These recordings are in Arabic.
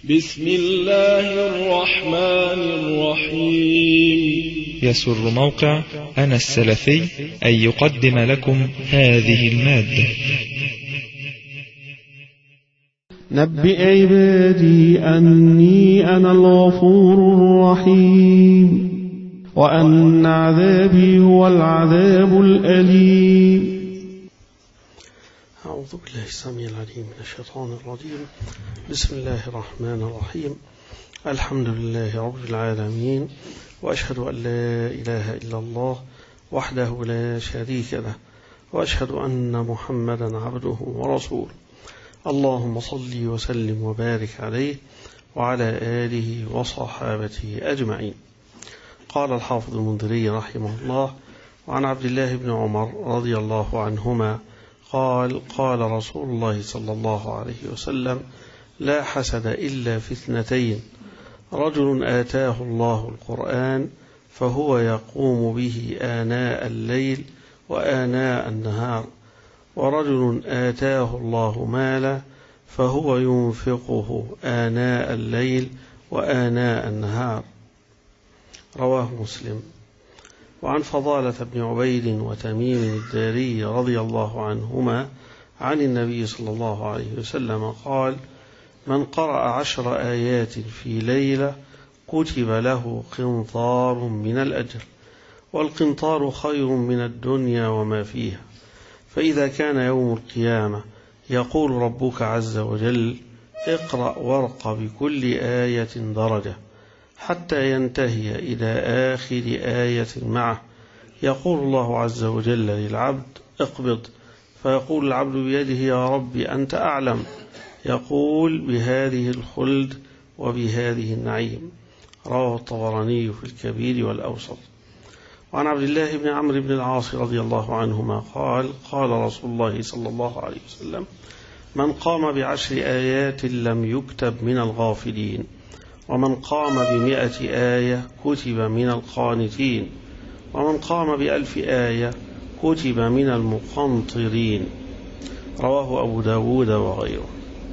بسم الله الرحمن الرحيم. يسر موقع أنا السلفي أن يقدم لكم هذه المادة. نبئ عبادي أني أنا الغفور الرحيم وأن عذابي هو العذاب الأليم. أعوذ بالله السميع العليم من الشيطان الرجيم. بسم الله الرحمن الرحيم. الحمد لله رب العالمين، وأشهد أن لا إله إلا الله وحده لا شريك له، وأشهد أن محمدا عبده ورسوله. اللهم صل وسلم وبارك عليه وعلى آله وصحابته أجمعين. قال الحافظ المنذري رحمه الله: وعن عبد الله بن عمر رضي الله عنهما قال رسول الله صلى الله عليه وسلم: لا حسد إلا في اثنتين: رجل آتاه الله القرآن فهو يقوم به آناء الليل وآناء النهار، ورجل آتاه الله مالا فهو ينفقه آناء الليل وآناء النهار. رواه مسلم. وعن فضالة بن عبيد وتميم الداري رضي الله عنهما عن النبي صلى الله عليه وسلم قال: من قرأ 10 آيات في ليلة كتب له قنطار من الأجر، والقنطار خير من الدنيا وما فيها. فإذا كان يوم القيامة يقول ربك عز وجل: اقرأ وارق بكل آية درجة، حتى ينتهي إلى آخر آية معه. يقول الله عز وجل للعبد: اقبض، فيقول العبد بيده: يا رب أنت أعلم. يقول: بهذه الخلد وبهذه النعيم. رواه الطبراني في الكبير والأوسط. وعن عبد الله بن عمرو بن العاص رضي الله عنهما قال رسول الله صلى الله عليه وسلم: من قام ب10 آيات لم يكتب من الغافلين، ومن قام ب100 آية كتب من القانتين، ومن قام ب1000 آية كتب من المقنطرين. رواه أبو داود وغيره.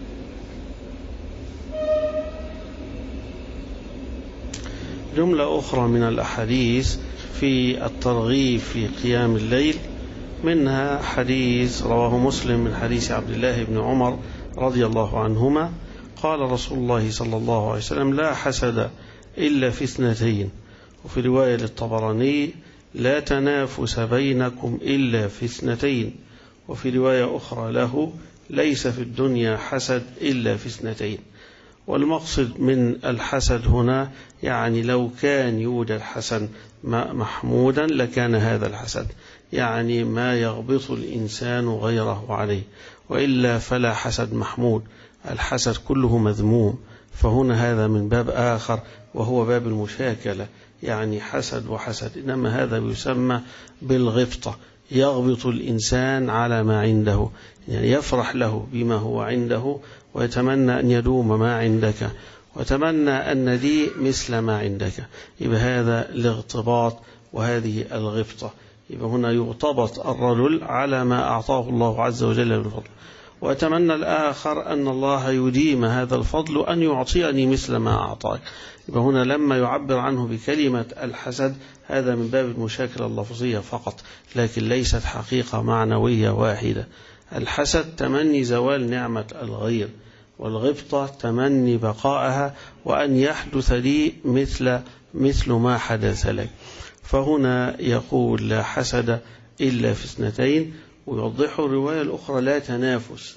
جملة أخرى من الأحاديث في الترغيب في قيام الليل، منها حديث رواه مسلم من حديث عبد الله بن عمر رضي الله عنهما قال رسول الله صلى الله عليه وسلم: لا حسد إلا في اثنتين. وفي رواية للطبراني: لا تنافس بينكم إلا في اثنتين. وفي رواية أخرى له: ليس في الدنيا حسد إلا في اثنتين. والمقصد من الحسد هنا يعني لو كان يوجد حسد محمودا لكان هذا الحسد، يعني ما يغبط الإنسان غيره عليه، وإلا فلا حسد محمود، الحسد كله مذموم. فهنا هذا من باب آخر وهو باب المشاكلة، يعني حسد وحسد، إنما هذا يسمى بالغبطة، يغبط الإنسان على ما عنده، يعني يفرح له بما هو عنده ويتمنى أن يدوم ما عندك، وتمنى أن لي مثل ما عندك. يبقى هذا الاغتباط وهذه الغبطة. يبقى هنا يغتبط الرجل على ما أعطاه الله عز وجل من فضل، وأتمنى الآخر أن الله يديم هذا الفضل أن يعطيني مثل ما أعطاك. يبقى هنا لما يعبر عنه بكلمة الحسد هذا من باب المشاكلة اللفظية فقط، لكن ليست حقيقة معنوية واحدة. الحسد تمني زوال نعمة الغير، والغبطة تمني بقائها وأن يحدث لي مثل ما حدث لك. فهنا يقول: لا حسد إلا في اثنتين. ويوضح الرواية الأخرى: لا تنافس.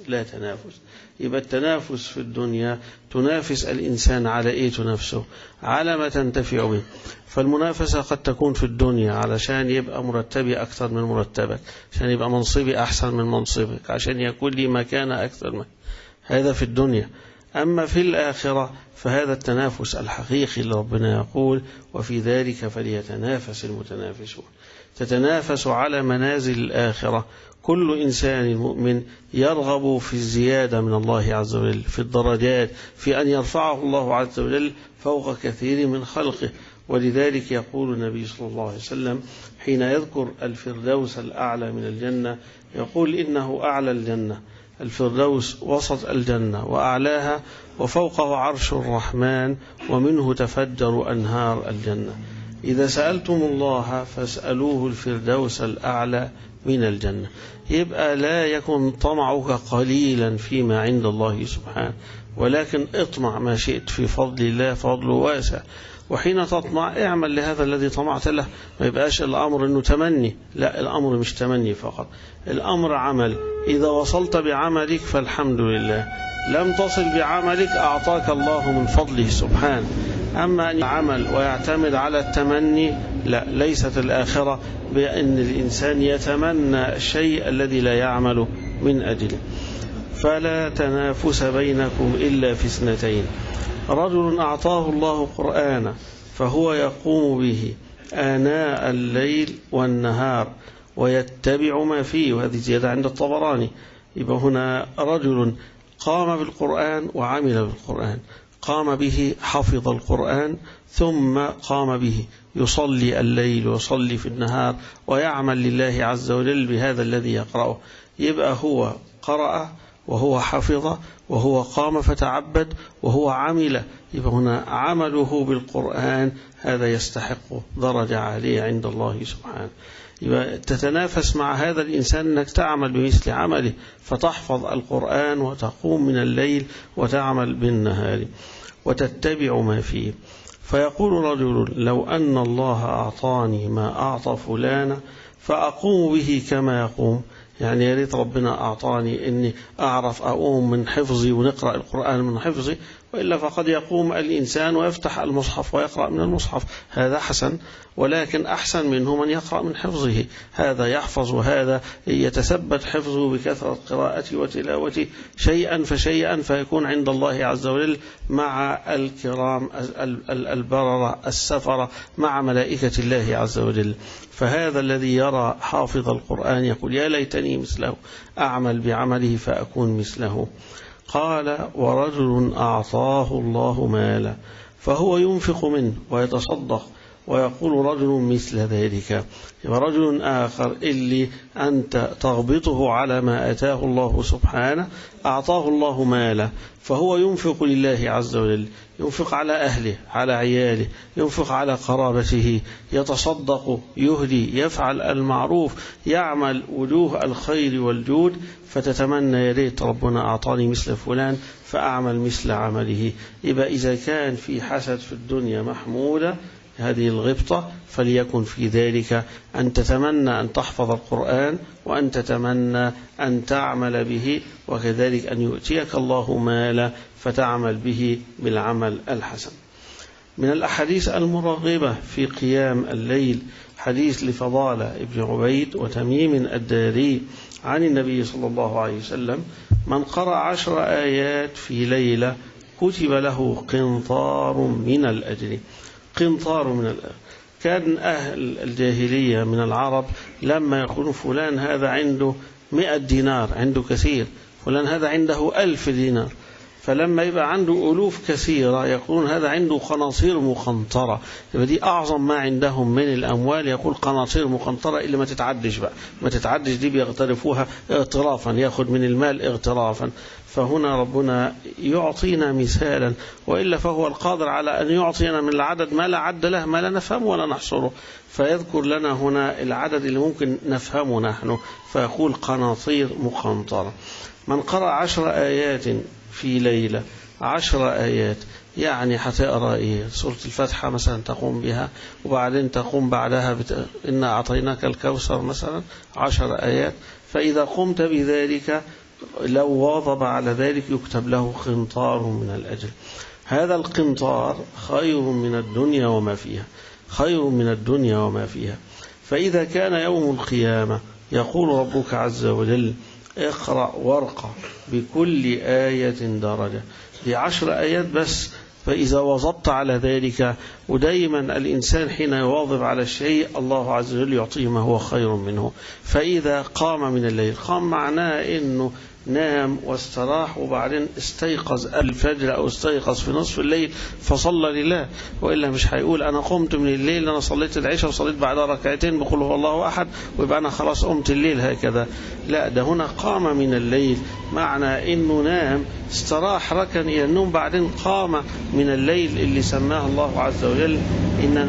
يبقى التنافس في الدنيا تنافس الإنسان على إيه؟ تنافسه على ما تنتفع به. فالمنافسة قد تكون في الدنيا علشان يبقى مرتبي أكثر من مرتبك، عشان يبقى منصبي أحسن من منصبك، عشان يكون لي مكان أكثر من هذا في الدنيا. أما في الآخرة فهذا التنافس الحقيقي اللي ربنا يقول: وفي ذلك فليتنافس المتنافسون. تتنافس على منازل الآخرة. كل إنسان مؤمن يرغب في الزيادة من الله عز وجل، في الدرجات، في أن يرفعه الله عز وجل فوق كثير من خلقه. ولذلك يقول النبي صلى الله عليه وسلم حين يذكر الفردوس الأعلى من الجنة، يقول: إنه أعلى الجنة، الفردوس وسط الجنة وأعلاها، وفوقه عرش الرحمن، ومنه تفجر أنهار الجنة. إذا سألتم الله فاسألوه الفردوس الأعلى من الجنة. يبقى لا يكن طمعك قليلا فيما عند الله سبحانه، ولكن اطمع ما شئت في فضل الله، فضله واسع. وحين تطمع اعمل لهذا الذي طمعت له، ما يبقاش الأمر أنه تمني، لا، الأمر مش تمني فقط، الأمر عمل. إذا وصلت بعملك فالحمد لله، لم تصل بعملك أعطاك الله من فضله سبحانه. أما أن يعمل ويعتمد على التمني، لا، ليست الآخرة بأن الإنسان يتمنى الشيء الذي لا يعمل من أجله. فلا تنافس بينكم إلا في اثنتين: رجل أعطاه الله قرآنا فهو يقوم به آناء الليل والنهار ويتبع ما فيه، وهذه زيادة عند الطبراني. يبقى هنا رجل قام بالقرآن وعمل بالقرآن، قام به حفظ القرآن، ثم قام به يصلي الليل ويصلي في النهار ويعمل لله عز وجل بهذا الذي يقرأه. يبقى هو قرأ وهو حفظ وهو قام فتعبد وهو عمل. يبقى هنا عمله بالقرآن هذا يستحق درجة عالية عند الله سبحانه. يبقى تتنافس مع هذا الإنسان أنك تعمل بمثل عمله، فتحفظ القرآن وتقوم من الليل وتعمل بالنهار وتتبع ما فيه. فيقول رجل: لو أن الله أعطاني ما أعطى فلانا فأقوم به كما يقوم. يعني يا ريت ربنا أعطاني أني أعرف أقوم من حفظي ونقرأ القرآن من حفظي، وإلا فقد يقوم الإنسان ويفتح المصحف ويقرأ من المصحف، هذا حسن، ولكن أحسن منه من يقرأ من حفظه. هذا يحفظ وهذا يتثبت حفظه بكثرة قراءته وتلاوته شيئا فشيئا، فيكون عند الله عز وجل مع الكرام البررة السفرة، مع ملائكة الله عز وجل. فهذا الذي يرى حافظ القرآن يقول: يا ليتني مثله، أعمل بعمله فأكون مثله. قال: ورجل أعطاه الله مالا فهو ينفق منه ويتصدق، ويقول رجل مثل ذلك. ورجل آخر اللي أنت تغبطه على ما أتاه الله سبحانه، أعطاه الله مالا فهو ينفق لله عز وجل، ينفق على أهله، على عياله، ينفق على قرابته، يتصدق، يهدي، يفعل المعروف، يعمل وجوه الخير والجود، فتتمنى يا ريت ربنا أعطاني مثل فلان فأعمل مثل عمله. يبقى إذا كان في حسد في الدنيا محمودة هذه الغبطة، فليكن في ذلك أن تتمنى أن تحفظ القرآن، وأن تتمنى أن تعمل به، وكذلك أن يؤتيك الله مالا فتعمل به بالعمل الحسن. من الأحاديث المرغبة في قيام الليل حديث لفضالة ابن عبيد وتميم الداري عن النبي صلى الله عليه وسلم: من قرأ 10 آيات في ليلة كتب له قنطار من الأجر. قنطار من الأجر. كان أهل الجاهلية من العرب لما يقولون فلان هذا عنده 100 دينار، عنده كثير، فلان هذا عنده 1000 دينار، فلما يبقى عنده ألوف كثيرة يقولون هذا عنده قناطير مقنطرة. يبقى دي أعظم ما عندهم من الأموال، يقول قناطير مقنطرة اللي ما تتعدش بقى، ما تتعدش دي بيغترفوها اغترافا، ياخد من المال اغترافا. فهنا ربنا يعطينا مثالا، وإلا فهو القادر على أن يعطينا من العدد ما لا عد له، ما لا نفهمه ولا نحصره، فيذكر لنا هنا العدد اللي ممكن نفهمه نحن، فيقول قناطير مقنطرة. من قرأ 10 آيات في ليلة، 10 آيات يعني هتقرأ إيه؟ سورة الفاتحة مثلا تقوم بها، وبعدين تقوم بعدها إنا أعطيناك الكوثر مثلا 10 آيات. فإذا قمت بذلك لو واظب على ذلك يكتب له قنطار من الأجر. هذا القنطار خير من الدنيا وما فيها، خير من الدنيا وما فيها. فإذا كان يوم القيامة يقول ربك عز وجل: اقرأ وارقى بكل آية درجة، ب10 آيات بس. فإذا واظبت على ذلك، ودائما الإنسان حين يواظب على الشيء الله عز وجل يعطيه ما هو خير منه. فإذا قام من الليل، قام معناه أنه نام واستراح وبعدين استيقظ الفجر أو استيقظ في نصف الليل فصلى لله، وإلا مش هيقول أنا قمت من الليل أنا صليت العشاء وصليت بعدها ركعتين بقول هو الله أحد ويبقى أنا خلاص قمت الليل هكذا. لا، ده هنا قام من الليل، معنى إنه نام استراح ركن إلى النوم بعدين قام من الليل اللي سماه الله عز وجل إن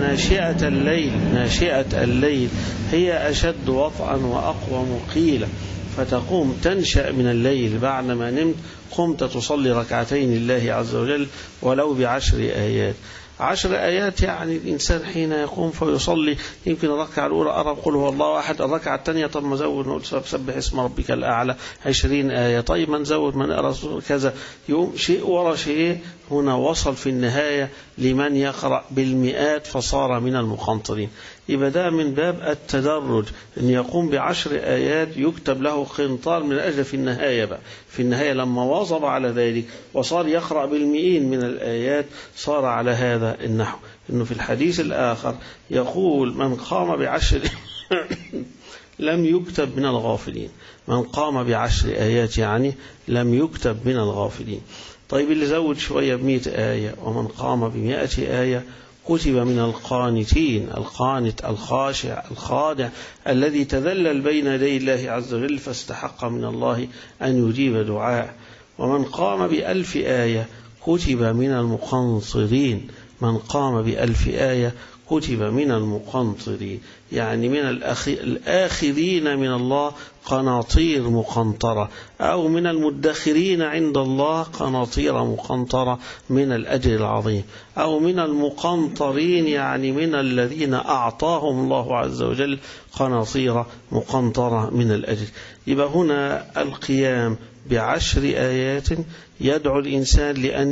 ناشئة الليل هي أشد وطئا وأقوى مقيلة. فتقوم تنشأ من الليل بعد ما نمت، قمت تصلي ركعتين لله عز وجل ولو ب10 آيات. 10 آيات يعني الإنسان حين يقوم فيصلي يمكن الركعة الأولى أقرأ قل هو الله أحد، الركعة الثانية طب ما زود نقول سبح اسم ربك الأعلى 20 آية، طيب ما نزود ما نقرأ كذا، يوم شيء ورا شيء. هنا وصل في النهاية لمن يقرأ بالمئات فصار من المقنطرين. يبقى ده من باب التدرج، أن يقوم ب10 آيات يكتب له قنطار من أجل في النهاية لما واظب على ذلك وصار يقرأ بالمئين من الآيات صار على هذا النحو. إنه في الحديث الآخر يقول من قام ب10 لم يكتب من الغافلين، من قام ب10 آيات يعني لم يكتب من الغافلين. طيب اللي زود شوية ب100 آية، ومن قام ب100 آية كتب من القانتين، القانت الخاشع الخاضع الذي تذلل بين يدي الله عز وجل فاستحق من الله أن يجيب دعاء. ومن قام ب1000 آية كتب من المقنطرين، من قام ب1000 آية كتب من المقنطرين، يعني من الآخذين من الله قناطير مقنطرة، أو من المدخرين عند الله قناطير مقنطرة من الأجر العظيم، أو من المقنطرين يعني من الذين أعطاهم الله عز وجل قناطير مقنطرة من الأجر. يبقى هنا القيام ب10 آيات يدعو الإنسان لأن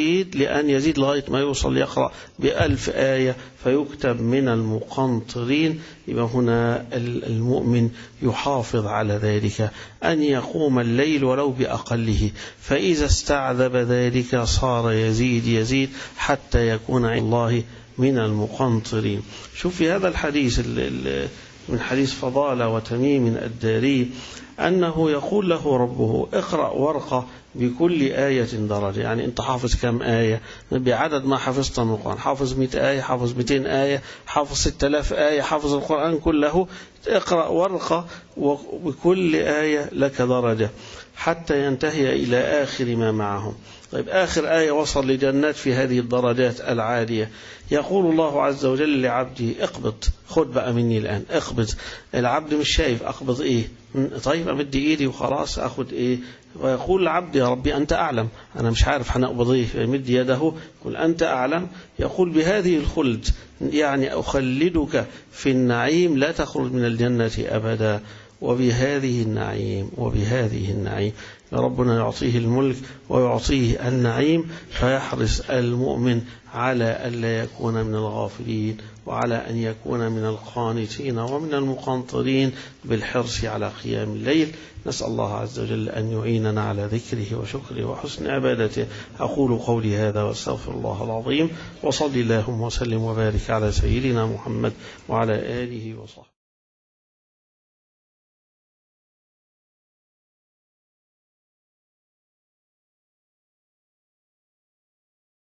يزيد لغاية ما يوصل يقرأ ب1000 آية فيكتب من المقنطرين. يبقى هنا المؤمن يحافظ على ذلك أن يقوم الليل ولو بأقله، فإذا استعذب ذلك صار يزيد حتى يكون عند الله من المقنطرين. شوف في هذا الحديث من حديث فضالة وتميم الداري أنه يقول له ربه اقرأ ورقة بكل آية درجة، يعني أنت حافظ كم آية بعدد ما حفظت من القرآن، حافظ 100 آية، حافظ 200 آية، حافظ 6000 آية، حافظ القرآن كله، اقرأ ورقة وبكل آية لك درجة حتى ينتهي إلى آخر ما معهم. طيب آخر آية وصل لجنات في هذه الدرجات العالية، يقول الله عز وجل لعبدي اقبض، خد بقى مني الآن اقبض. العبد مش شايف اقبض ايه، طيب امد ايدي وخلاص اخد ايه، ويقول العبد يا ربي انت اعلم، انا مش عارف هنقبض ايه، يمد يده يقول انت اعلم. يقول بهذه الخلد يعني اخلدك في النعيم لا تخرج من الجنة ابدا، وبهذه النعيم ربنا يعطيه الملك ويعطيه النعيم، فيحرص المؤمن على ألا يكون من الغافلين وعلى أن يكون من القانتين ومن المقنطرين بالحرص على قيام الليل. نسأل الله عز وجل أن يعيننا على ذكره وشكره وحسن عبادته. أقول قولي هذا واستغفر الله العظيم، وصلي اللهم وسلم وبارك على سيدنا محمد وعلى آله وصحبه.